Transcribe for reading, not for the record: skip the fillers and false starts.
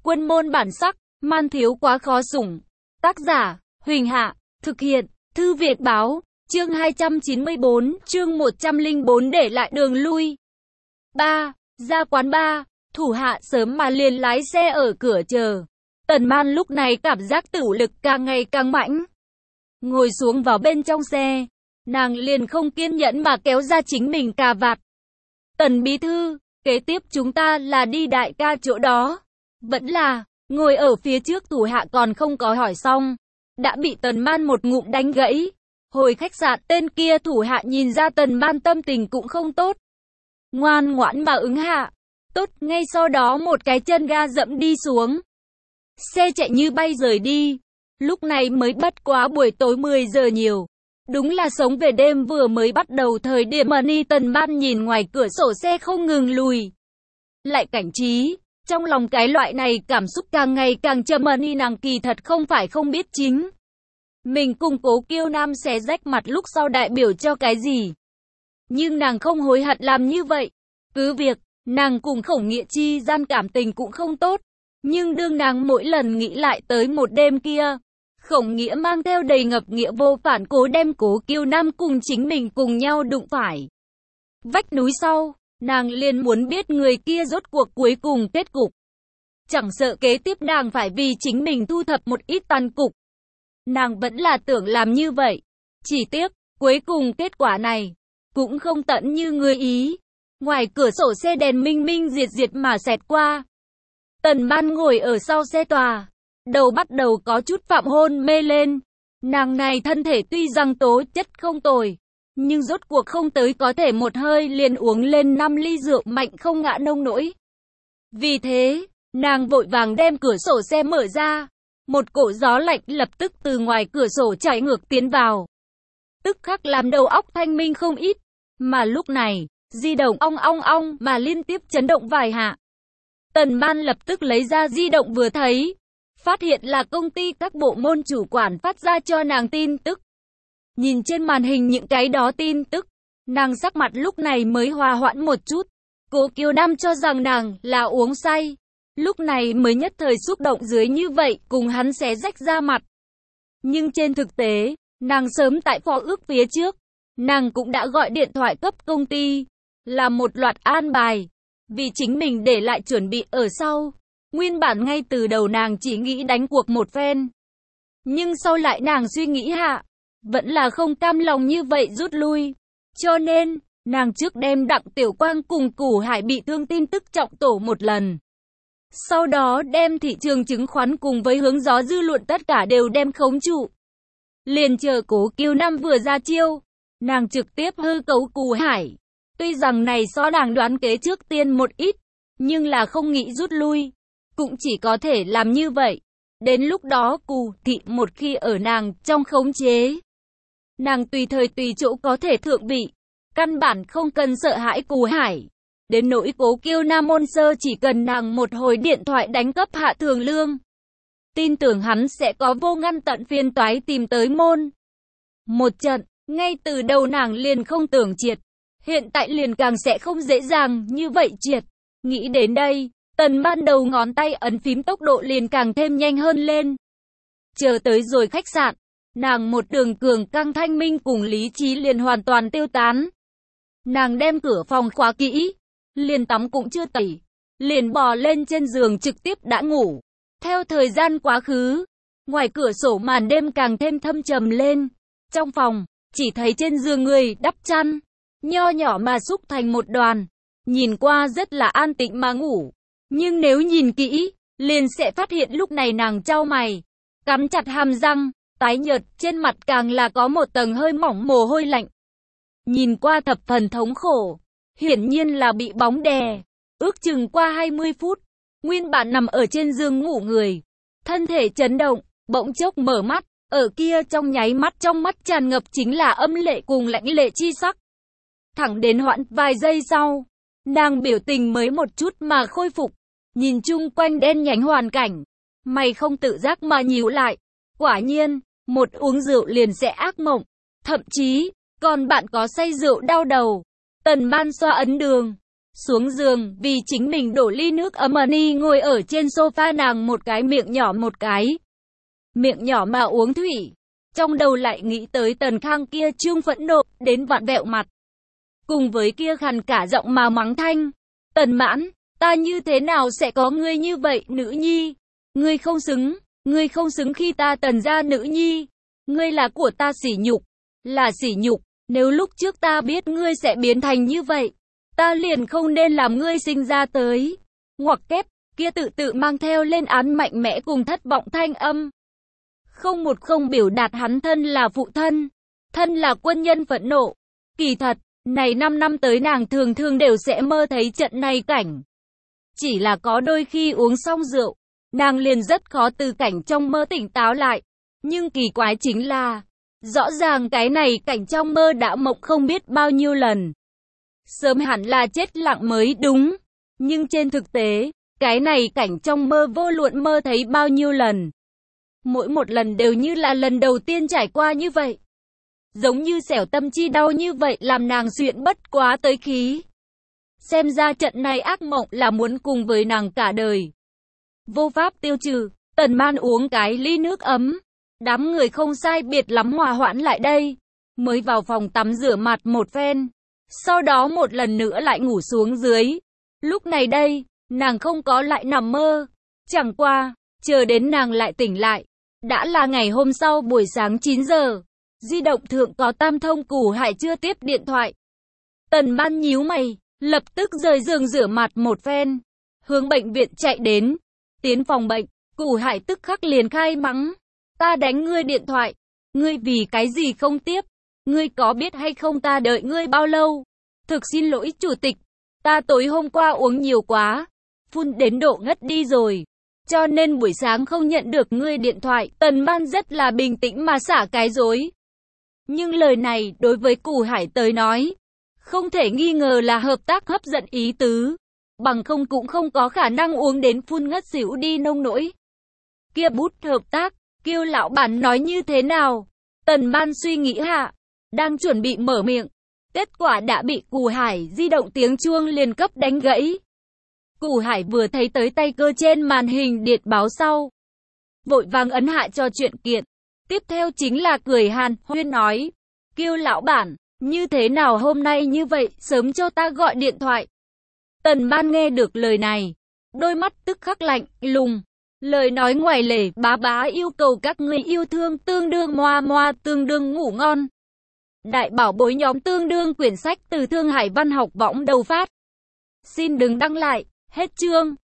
Quân môn bản sắc, man thiếu quá khó sủng. Tác giả, Huỳnh Hạ, thực hiện, Thư Việt Báo, chương 294, chương 104 để lại đường lui. 3. Ra quán bar, thủ hạ sớm mà liền lái xe ở cửa chờ. Tần Man lúc này cảm giác tửu lực càng ngày càng mạnh. Ngồi xuống vào bên trong xe, nàng liền không kiên nhẫn mà kéo ra chính mình cà vạt. Tần bí thư, kế tiếp chúng ta là đi đại ca chỗ đó. Vẫn là, ngồi ở phía trước thủ hạ còn không có hỏi xong. Đã bị Tần Man một ngụm đánh gãy. Hồi khách sạn tên kia thủ hạ nhìn ra Tần Man tâm tình cũng không tốt. Ngoan ngoãn mà ứng hạ. Tốt, ngay sau đó một cái chân ga dẫm đi xuống. Xe chạy như bay rời đi. Lúc này mới bất quá buổi tối 10 giờ nhiều. Đúng là sống về đêm vừa mới bắt đầu thời điểm Money. Tần Man nhìn ngoài cửa sổ xe không ngừng lùi lại cảnh trí. Trong lòng cái loại này cảm xúc càng ngày càng trầm. Money nàng kỳ thật không phải không biết chính mình cùng Cố Kiêu Nam xé rách mặt lúc sau đại biểu cho cái gì. Nhưng nàng không hối hận làm như vậy. Cứ việc, nàng cùng Khổng Nghĩa chi gian cảm tình cũng không tốt. Nhưng đương nàng mỗi lần nghĩ lại tới một đêm kia, Khổng Nghĩa mang theo đầy ngập nghĩa vô phản cố đem Cố Kiêu Nam cùng chính mình cùng nhau đụng phải vách núi sau, nàng liền muốn biết người kia rốt cuộc cuối cùng kết cục. Chẳng sợ kế tiếp nàng phải vì chính mình thu thập một ít tàn cục. Nàng vẫn là tưởng làm như vậy. Chỉ tiếc, cuối cùng kết quả này cũng không tận như người ý. Ngoài cửa sổ xe đèn minh minh diệt diệt mà xẹt qua. Tần Man ngồi ở sau xe tòa, đầu bắt đầu có chút phạm hôn mê lên. Nàng này thân thể tuy rằng tố chất không tồi, nhưng rốt cuộc không tới có thể một hơi liền uống lên 5 ly rượu mạnh không ngã nông nỗi. Vì thế, nàng vội vàng đem cửa sổ xe mở ra. Một cổ gió lạnh lập tức từ ngoài cửa sổ chảy ngược tiến vào. Tức khắc làm đầu óc thanh minh không ít. Mà lúc này, di động ong ong ong mà liên tiếp chấn động vài hạ. Tần Man lập tức lấy ra di động vừa thấy. Phát hiện là công ty các bộ môn chủ quản phát ra cho nàng tin tức. Nhìn trên màn hình những cái đó tin tức, nàng sắc mặt lúc này mới hòa hoãn một chút. Cố Kiêu Nam cho rằng nàng là uống say. Lúc này mới nhất thời xúc động dưới như vậy cùng hắn xé rách ra mặt. Nhưng trên thực tế, nàng sớm tại phó ước phía trước, nàng cũng đã gọi điện thoại cấp công ty, làm một loạt an bài, vì chính mình để lại chuẩn bị ở sau. Nguyên bản ngay từ đầu nàng chỉ nghĩ đánh cuộc một phen. Nhưng sau lại nàng suy nghĩ hạ, vẫn là không cam lòng như vậy rút lui. Cho nên, nàng trước đem Đặng Tiểu Quang cùng Củ Hải bị thương tin tức trọng tổ một lần. Sau đó đem thị trường chứng khoán cùng với hướng gió dư luận tất cả đều đem khống trụ. Liền chờ Cố Kiêu Nam vừa ra chiêu, nàng trực tiếp hư cấu Củ Hải. Tuy rằng này so nàng đoán kế trước tiên một ít, nhưng là không nghĩ rút lui, cũng chỉ có thể làm như vậy. Đến lúc đó Cù thị một khi ở nàng trong khống chế, nàng tùy thời tùy chỗ có thể thượng vị, căn bản không cần sợ hãi Củ Hải. Đến nỗi Cố Kiêu Nam môn sơ chỉ cần nàng một hồi điện thoại đánh cấp hạ thường lương. Tin tưởng hắn sẽ có vô ngăn tận phiên toái tìm tới môn. Một trận, ngay từ đầu nàng liền không tưởng triệt. Hiện tại liền càng sẽ không dễ dàng như vậy triệt. Nghĩ đến đây, Tần Man đầu ngón tay ấn phím tốc độ liền càng thêm nhanh hơn lên. Chờ tới rồi khách sạn, nàng một đường cường căng thanh minh cùng lý trí liền hoàn toàn tiêu tán. Nàng đem cửa phòng khóa kỹ. Liền tắm cũng chưa tẩy, liền bò lên trên giường trực tiếp đã ngủ. Theo thời gian quá khứ, ngoài cửa sổ màn đêm càng thêm thâm trầm lên. Trong phòng, chỉ thấy trên giường người đắp chăn, nho nhỏ mà xúc thành một đoàn. Nhìn qua rất là an tĩnh mà ngủ. Nhưng nếu nhìn kỹ, liền sẽ phát hiện lúc này nàng chau mày, cắn chặt hàm răng, tái nhợt, trên mặt càng là có một tầng hơi mỏng mồ hôi lạnh. Nhìn qua thập phần thống khổ. Hiển nhiên là bị bóng đè. Ước chừng qua 20 phút, nguyên bản nằm ở trên giường ngủ người, thân thể chấn động, bỗng chốc mở mắt, ở kia trong nháy mắt trong mắt tràn ngập chính là âm lệ cùng lãnh lệ chi sắc. Thẳng đến hoãn vài giây sau, nàng biểu tình mới một chút mà khôi phục, nhìn chung quanh đen nhánh hoàn cảnh, mày không tự giác mà nhíu lại. Quả nhiên, một uống rượu liền sẽ ác mộng, thậm chí còn bạn có say rượu đau đầu. Tần Man xoa ấn đường, xuống giường, vì chính mình đổ ly nước ấm Money ngồi ở trên sofa, nàng một cái miệng nhỏ một cái miệng nhỏ mà uống thủy. Trong đầu lại nghĩ tới Tần Khang kia trương phẫn nộ đến vặn vẹo mặt. Cùng với kia khàn cả giọng mà mắng thanh. Tần Mãn, ta như thế nào sẽ có ngươi như vậy, nữ nhi? Ngươi không xứng khi ta Tần gia nữ nhi. Ngươi là của ta sỉ nhục, là sỉ nhục. Nếu lúc trước ta biết ngươi sẽ biến thành như vậy, ta liền không nên làm ngươi sinh ra tới. Ngoặc kép, kia tự mang theo lên án mạnh mẽ cùng thất vọng thanh âm. Không biểu đạt hắn thân là phụ thân, thân là quân nhân phẫn nộ. Kỳ thật, này 5 năm tới nàng thường đều sẽ mơ thấy trận này cảnh. Chỉ là có đôi khi uống xong rượu, nàng liền rất khó từ cảnh trong mơ tỉnh táo lại. Nhưng kỳ quái chính là, rõ ràng cái này cảnh trong mơ đã mộng không biết bao nhiêu lần. Sớm hẳn là chết lặng mới đúng. Nhưng trên thực tế, cái này cảnh trong mơ vô luận mơ thấy bao nhiêu lần, mỗi một lần đều như là lần đầu tiên trải qua như vậy. Giống như xẻo tâm chi đau như vậy làm nàng duyện bất quá tới khí. Xem ra trận này ác mộng là muốn cùng với nàng cả đời. Vô pháp tiêu trừ, Tần Man uống cái ly nước ấm. Đám người không sai biệt lắm hòa hoãn lại đây. Mới vào phòng tắm rửa mặt một phen. Sau đó một lần nữa lại ngủ xuống dưới. Lúc này đây, nàng không có lại nằm mơ. Chẳng qua, chờ đến nàng lại tỉnh lại. Đã là ngày hôm sau buổi sáng 9 giờ. Di động thượng có tam thông Củ Hải chưa tiếp điện thoại. Tần Man nhíu mày, lập tức rời giường rửa mặt một phen. Hướng bệnh viện chạy đến. Tiến phòng bệnh, Củ Hải tức khắc liền khai mắng. Ta đánh ngươi điện thoại. Ngươi vì cái gì không tiếp? Ngươi có biết hay không ta đợi ngươi bao lâu? Thực xin lỗi chủ tịch. Ta tối hôm qua uống nhiều quá. Phun đến độ ngất đi rồi. Cho nên buổi sáng không nhận được ngươi điện thoại. Tần Man rất là bình tĩnh mà xả cái dối. Nhưng lời này đối với Củ Hải tới nói, không thể nghi ngờ là hợp tác hấp dẫn ý tứ. Bằng không cũng không có khả năng uống đến phun ngất xỉu đi nông nỗi. Kia bút hợp tác, kêu lão bản nói như thế nào? Tần Man suy nghĩ hạ, đang chuẩn bị mở miệng. Kết quả đã bị Củ Hải di động tiếng chuông liền cấp đánh gãy. Củ Hải vừa thấy tới tay cơ trên màn hình điện báo sau, vội vàng ấn hạ cho chuyện kiện. Tiếp theo chính là cười hàn huyên nói, kêu lão bản, như thế nào hôm nay như vậy, sớm cho ta gọi điện thoại. Tần Man nghe được lời này, đôi mắt tức khắc lạnh lùng, lời nói ngoài lề, bá yêu cầu các người yêu thương tương đương moa tương đương ngủ ngon. Đại bảo bối nhóm tương đương quyển sách từ Thương Hải Văn học võng đầu phát. Xin đừng đăng lại, hết chương.